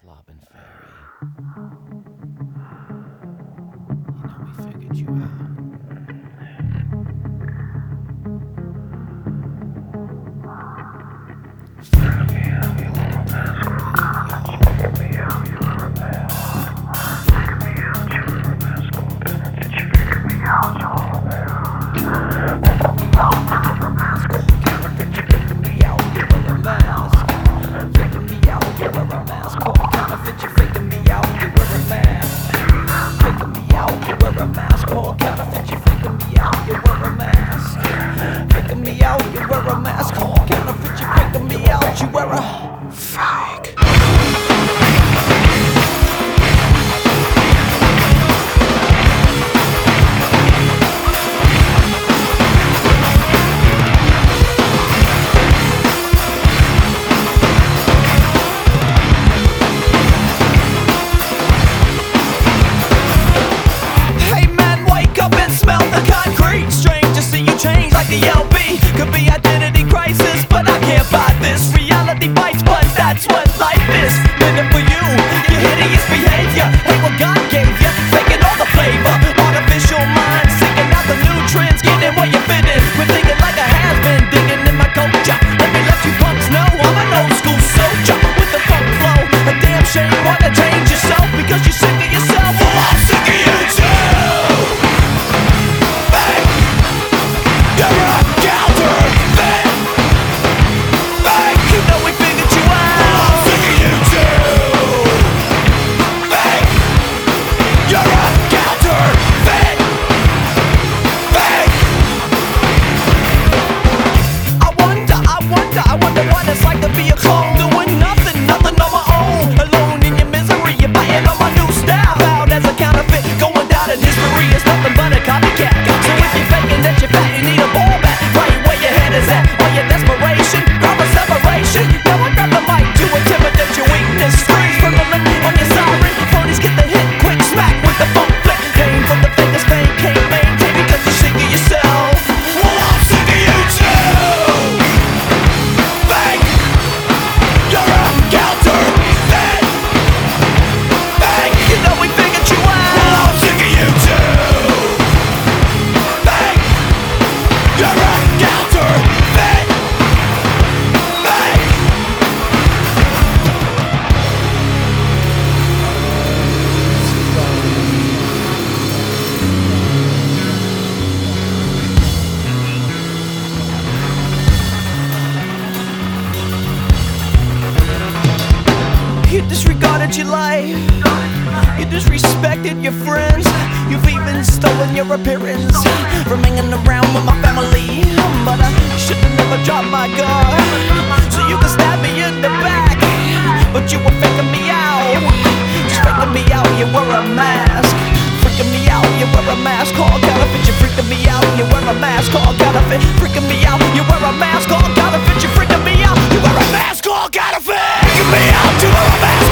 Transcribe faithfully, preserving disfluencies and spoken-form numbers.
Flobbing Fairy. You know we figured you out. Figure me out, you were a mask. Figure me out, you were a mask. Figure me out, you were a mask. Did you figure me out, you were a mask? Figure me out, you were a mask. Did you figure me out, you were a mask? Figure me out, you were a mask. Counterfeit, you figure me out, you were a mask. Figure me out, you were a mask. Poor counterfeit, you figure me out, you were a mask. Figure me out, you were a mask. Counterfeit, you figure me out, you were a fake. The L B could be identity crisis, but I can't buy this. Reality bites, but that's what life is. Living for you, your hideous behavior ain't what God gave you. Faking all the flavor, artificial mind, seeking out the new trends, getting where you fit in. We're thinking like a has-been, digging in my culture. Let me let you punks know I'm an old school soldier with the funk flow. A damn shame, wanna change yourself because you're sick of yourself. Well, I'm sick of you too. It's like to be a clone, doing nothing, nothing on my own. Alone in your misery, you're biting on my new style. Out as a counterfeit, going down in history. It's nothing but a copycat. So if you're faking that you're fat, you need a ball back. Right where your head is at, all your desperation, proper separation. Now I got the mic to intimidate your weakness. Screams from the lip on your siren. Phonies get the hit, quick smack with the funk flick. Came from the fakest fame, can't maintain because you're sick of yourself. Well, I'm sick of you too. You disregarded your life, you disrespected your friends. You've even stolen your appearance from hanging around with my family. But I should've never dropped my guard, so you could stab me in the back. But you were faking me out, just faking me out, you were a mask. Freaking me out, you were a mask, called counterfeit. You freaking me out, you were a mask, called counterfeit. Freaking me out, you were a mask, called counterfeit. You freaking me out, you were a mask, called counterfeit. Freaking me out, you were a mask.